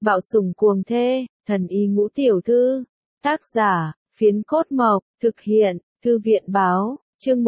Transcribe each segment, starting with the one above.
Bạo sủng cuồng thê, thần y ngũ tiểu thư. Tác giả, Phiến Cốt Mộc, thực hiện, Thư viện báo, chương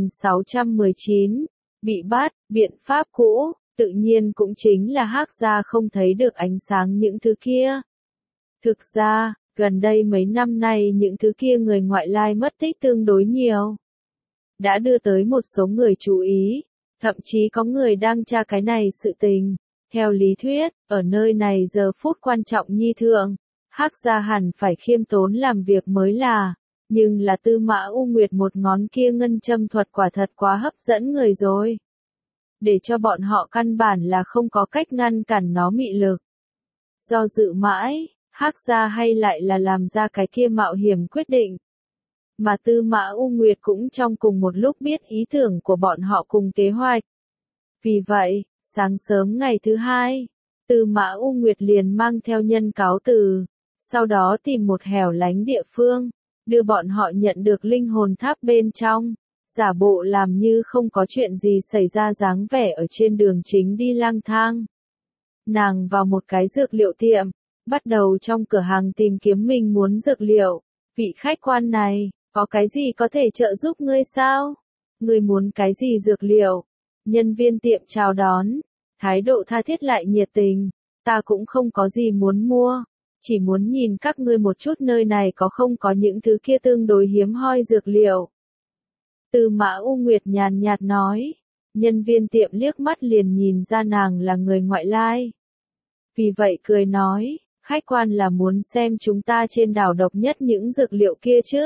1619. Bị bắt, biện pháp cũ, tự nhiên cũng chính là Hắc gia không thấy được ánh sáng những thứ kia. Thực ra, gần đây mấy năm nay những thứ kia người ngoại lai mất tích tương đối nhiều. Đã đưa tới một số người chú ý, thậm chí có người đang tra cái này sự tình. Theo lý thuyết, ở nơi này giờ phút quan trọng nhi thượng, Hắc gia hẳn phải khiêm tốn làm việc mới là, nhưng là Tư Mã U Nguyệt một ngón kia ngân châm thuật quả thật quá hấp dẫn người rồi. Để cho bọn họ căn bản là không có cách ngăn cản nó mị lực. Do dự mãi, Hắc gia hay lại là làm ra cái kia mạo hiểm quyết định. Mà Tư Mã U Nguyệt cũng trong cùng một lúc biết ý tưởng của bọn họ cùng kế hoạch. Vì vậy, sáng sớm ngày thứ hai, Tư Mã U Nguyệt liền mang theo nhân cáo từ, sau đó tìm một hẻo lánh địa phương, đưa bọn họ nhận được linh hồn tháp bên trong, giả bộ làm như không có chuyện gì xảy ra dáng vẻ ở trên đường chính đi lang thang. Nàng vào một cái dược liệu tiệm, bắt đầu trong cửa hàng tìm kiếm mình muốn dược liệu. Vị khách quan này, có cái gì có thể trợ giúp ngươi sao? Ngươi muốn cái gì dược liệu? Nhân viên tiệm chào đón, thái độ tha thiết lại nhiệt tình. Ta cũng không có gì muốn mua, chỉ muốn nhìn các ngươi một chút nơi này có không có những thứ kia tương đối hiếm hoi dược liệu. Tư Mã U Nguyệt nhàn nhạt nói, nhân viên tiệm liếc mắt liền nhìn ra nàng là người ngoại lai. Vì vậy cười nói, khách quan là muốn xem chúng ta trên đảo độc nhất những dược liệu kia chứ?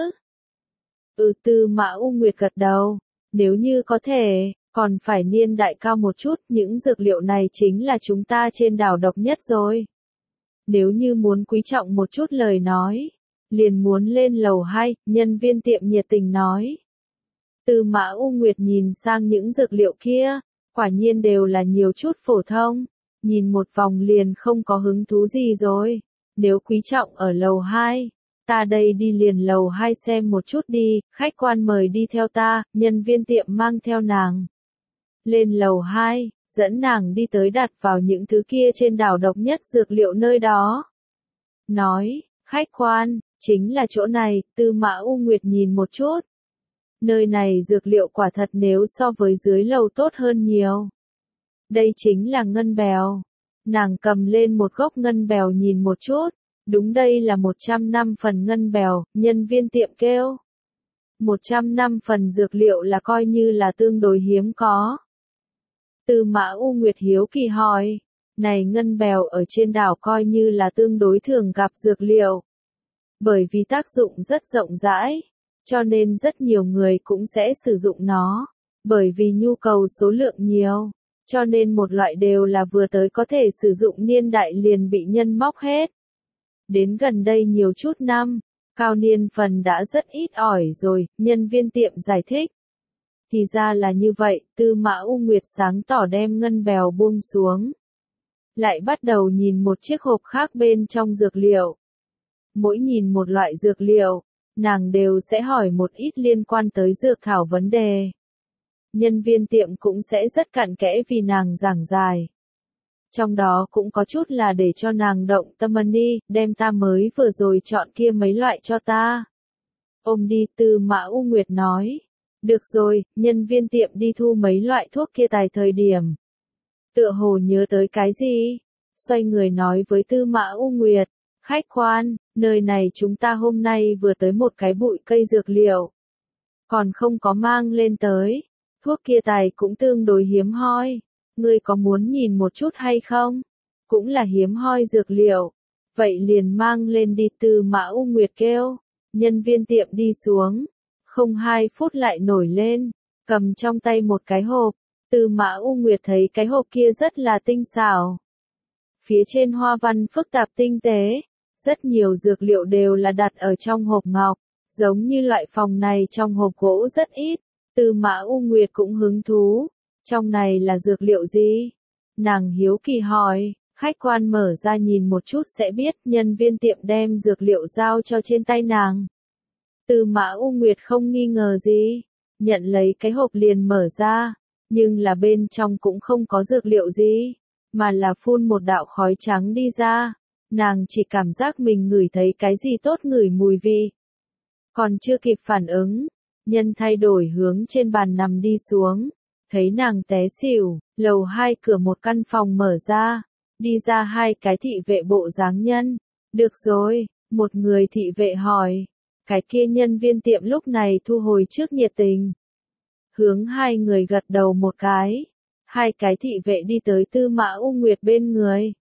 Tư Mã U Nguyệt gật đầu, nếu như có thể, còn phải niên đại cao một chút, những dược liệu này chính là chúng ta trên đảo độc nhất rồi. Nếu như muốn quý trọng một chút lời nói, liền muốn lên lầu 2, nhân viên tiệm nhiệt tình nói. Tư Mã U Nguyệt nhìn sang những dược liệu kia, quả nhiên đều là nhiều chút phổ thông, nhìn một vòng liền không có hứng thú gì rồi. Nếu quý trọng ở lầu 2, ta đây đi liền lầu 2 xem một chút đi, khách quan mời đi theo ta, nhân viên tiệm mang theo nàng. Lên lầu 2, dẫn nàng đi tới đặt vào những thứ kia trên đảo độc nhất dược liệu nơi đó. Nói, khách quan, chính là chỗ này, Tư Mã U Nguyệt nhìn một chút. Nơi này dược liệu quả thật nếu so với dưới lầu tốt hơn nhiều. Đây chính là ngân bèo. Nàng cầm lên một gốc ngân bèo nhìn một chút. Đúng đây là 100 năm phần ngân bèo, nhân viên tiệm kêu. 100 năm phần dược liệu là coi như là tương đối hiếm có. Tư Mã U Nguyệt hiếu kỳ hỏi, này ngân bèo ở trên đảo coi như là tương đối thường gặp dược liệu. Bởi vì tác dụng rất rộng rãi, cho nên rất nhiều người cũng sẽ sử dụng nó. Bởi vì nhu cầu số lượng nhiều, cho nên một loại đều là vừa tới có thể sử dụng niên đại liền bị nhân móc hết. Đến gần đây nhiều chút năm, cao niên phần đã rất ít ỏi rồi, nhân viên tiệm giải thích. Thì ra là như vậy, Tư Mã U Nguyệt sáng tỏ đem ngân bèo buông xuống. Lại bắt đầu nhìn một chiếc hộp khác bên trong dược liệu. Mỗi nhìn một loại dược liệu, nàng đều sẽ hỏi một ít liên quan tới dược thảo vấn đề. Nhân viên tiệm cũng sẽ rất cặn kẽ vì nàng giảng giải. Trong đó cũng có chút là để cho nàng động tâm đi, đem ta mới vừa rồi chọn kia mấy loại cho ta. Ôm đi, Tư Mã U Nguyệt nói. Được rồi, nhân viên tiệm đi thu mấy loại thuốc kia tại thời điểm. Tựa hồ nhớ tới cái gì? Xoay người nói với Tư Mã U Nguyệt. Khách quan, nơi này chúng ta hôm nay vừa tới một cái bụi cây dược liệu. Còn không có mang lên tới. Thuốc kia tài cũng tương đối hiếm hoi. Ngươi có muốn nhìn một chút hay không? Cũng là hiếm hoi dược liệu. Vậy liền mang lên đi, Tư Mã U Nguyệt kêu. Nhân viên tiệm đi xuống. Không 2 phút lại nổi lên. Cầm trong tay một cái hộp. Tư Mã U Nguyệt thấy cái hộp kia rất là tinh xảo. Phía trên hoa văn phức tạp tinh tế. Rất nhiều dược liệu đều là đặt ở trong hộp ngọc. Giống như loại phòng này trong hộp gỗ rất ít. Tư Mã U Nguyệt cũng hứng thú. Trong này là dược liệu gì? Nàng hiếu kỳ hỏi, khách quan mở ra nhìn một chút sẽ biết, nhân viên tiệm đem dược liệu giao cho trên tay nàng. Tư Mã U Nguyệt không nghi ngờ gì, nhận lấy cái hộp liền mở ra, nhưng là bên trong cũng không có dược liệu gì, mà là phun một đạo khói trắng đi ra. nàng chỉ cảm giác mình ngửi thấy cái gì tốt ngửi mùi vị. Còn chưa kịp phản ứng, nhân thay đổi hướng trên bàn nằm đi xuống, thấy nàng té xỉu, lầu 2 cửa một căn phòng mở ra, đi ra hai cái thị vệ bộ dáng nhân. Được rồi, một người thị vệ hỏi, cái kia nhân viên tiệm lúc này thu hồi trước nhiệt tình. Hướng hai người gật đầu một cái, hai cái thị vệ đi tới Tư Mã U Nguyệt bên người.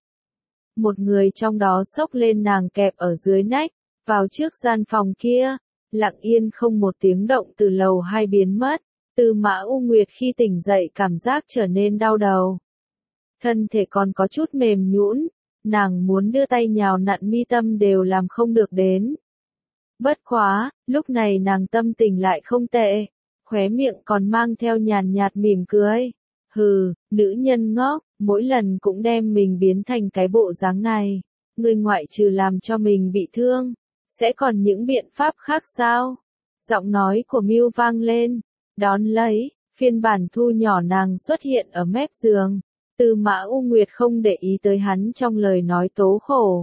Một người trong đó xốc lên nàng kẹp ở dưới nách, vào trước gian phòng kia, lặng yên không một tiếng động từ lầu 2 biến mất. Tư Mã U Nguyệt khi tỉnh dậy cảm giác trở nên đau đầu. Thân thể còn có chút mềm nhũn, nàng muốn đưa tay nhào nặn mi tâm đều làm không được đến. Bất quá, lúc này nàng tâm tình lại không tệ, khóe miệng còn mang theo nhàn nhạt mỉm cười. Hừ, nữ nhân ngốc, mỗi lần cũng đem mình biến thành cái bộ dáng này. Ngươi ngoại trừ làm cho mình bị thương, sẽ còn những biện pháp khác sao? Giọng nói của Mưu vang lên, đón lấy, phiên bản thu nhỏ nàng xuất hiện ở mép giường. Tư Mã U Nguyệt không để ý tới hắn trong lời nói tố khổ.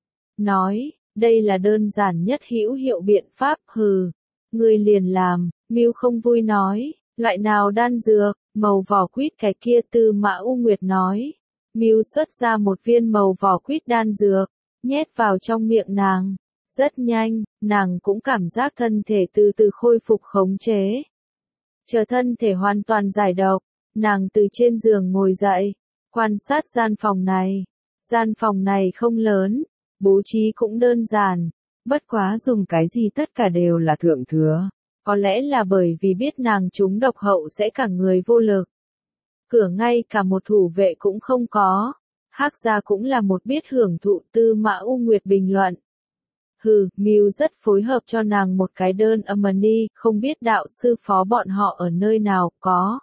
Nói, đây là đơn giản nhất hữu hiệu biện pháp, hừ. Ngươi liền làm, Mưu không vui nói, loại nào đan dược, màu vỏ quýt cái kia. Tư Mã U Nguyệt nói. Mưu xuất ra một viên màu vỏ quýt đan dược, nhét vào trong miệng nàng. Rất nhanh, nàng cũng cảm giác thân thể từ từ khôi phục khống chế. Chờ thân thể hoàn toàn giải độc, nàng từ trên giường ngồi dậy, quan sát gian phòng này. Gian phòng này không lớn, bố trí cũng đơn giản, bất quá dùng cái gì tất cả đều là thượng thừa. Có lẽ là bởi vì biết nàng trúng độc hậu sẽ cả người vô lực. Cửa ngay cả một thủ vệ cũng không có. Hắc gia cũng là một biết hưởng thụ. Tư Mã U Nguyệt bình luận. Hừ, Mưu rất phối hợp cho nàng một cái đơn Amani, không biết đạo sư phó bọn họ ở nơi nào, có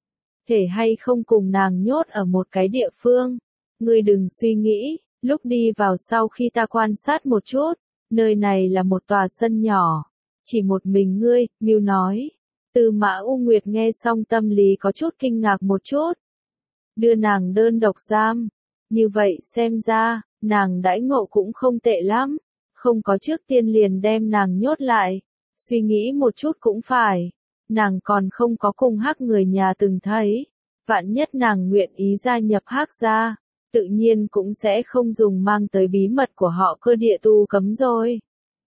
thể hay không cùng nàng nhốt ở một cái địa phương. Ngươi đừng suy nghĩ, lúc đi vào sau khi ta quan sát một chút, nơi này là một tòa sân nhỏ, chỉ một mình ngươi, Mưu nói. Tư Mã U Nguyệt nghe xong tâm lý có chút kinh ngạc một chút. Đưa nàng đơn độc giam, như vậy xem ra, nàng đãi ngộ cũng không tệ lắm. Không có trước tiên liền đem nàng nhốt lại, suy nghĩ một chút cũng phải, nàng còn không có cùng Hắc người nhà từng thấy, vạn nhất nàng nguyện ý gia nhập Hắc gia, tự nhiên cũng sẽ không dùng mang tới bí mật của họ cơ địa tu cấm rồi.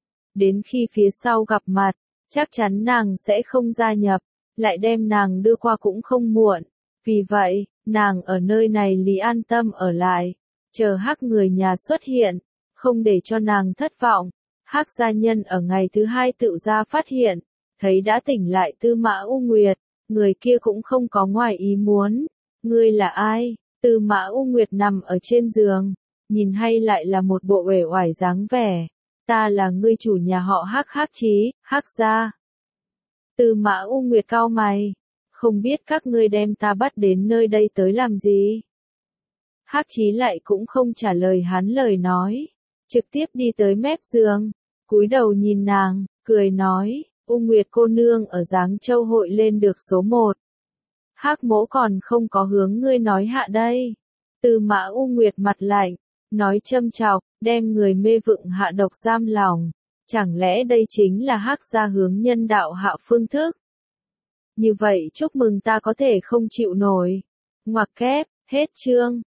Đến khi phía sau gặp mặt, chắc chắn nàng sẽ không gia nhập, lại đem nàng đưa qua cũng không muộn, vì vậy, nàng ở nơi này lý an tâm ở lại, chờ Hắc người nhà xuất hiện. Không để cho nàng thất vọng, Hắc gia nhân ở ngày thứ hai tự ra phát hiện, thấy đã tỉnh lại Tư Mã U Nguyệt, người kia cũng không có ngoài ý muốn. Ngươi là ai? Tư Mã U Nguyệt nằm ở trên giường, nhìn hay lại là một bộ uể oải dáng vẻ. Ta là ngươi chủ nhà họ Hắc. Hắc Chí, Hắc gia. Tư Mã U Nguyệt cau mày, không biết các ngươi đem ta bắt đến nơi đây tới làm gì? Hắc Chí lại cũng không trả lời hắn lời nói. Trực tiếp đi tới mép giường, cúi đầu nhìn nàng, cười nói, U Nguyệt cô nương ở Giáng Châu hội lên được số 1. Hắc mỗ còn không có hướng ngươi nói hạ đây. Tư Mã U Nguyệt mặt lạnh, nói châm chọc, đem người mê vựng hạ độc giam lòng. Chẳng lẽ đây chính là Hắc gia hướng nhân đạo hạ phương thức? Như vậy chúc mừng ta có thể không chịu nổi. Ngoặc kép, hết chương.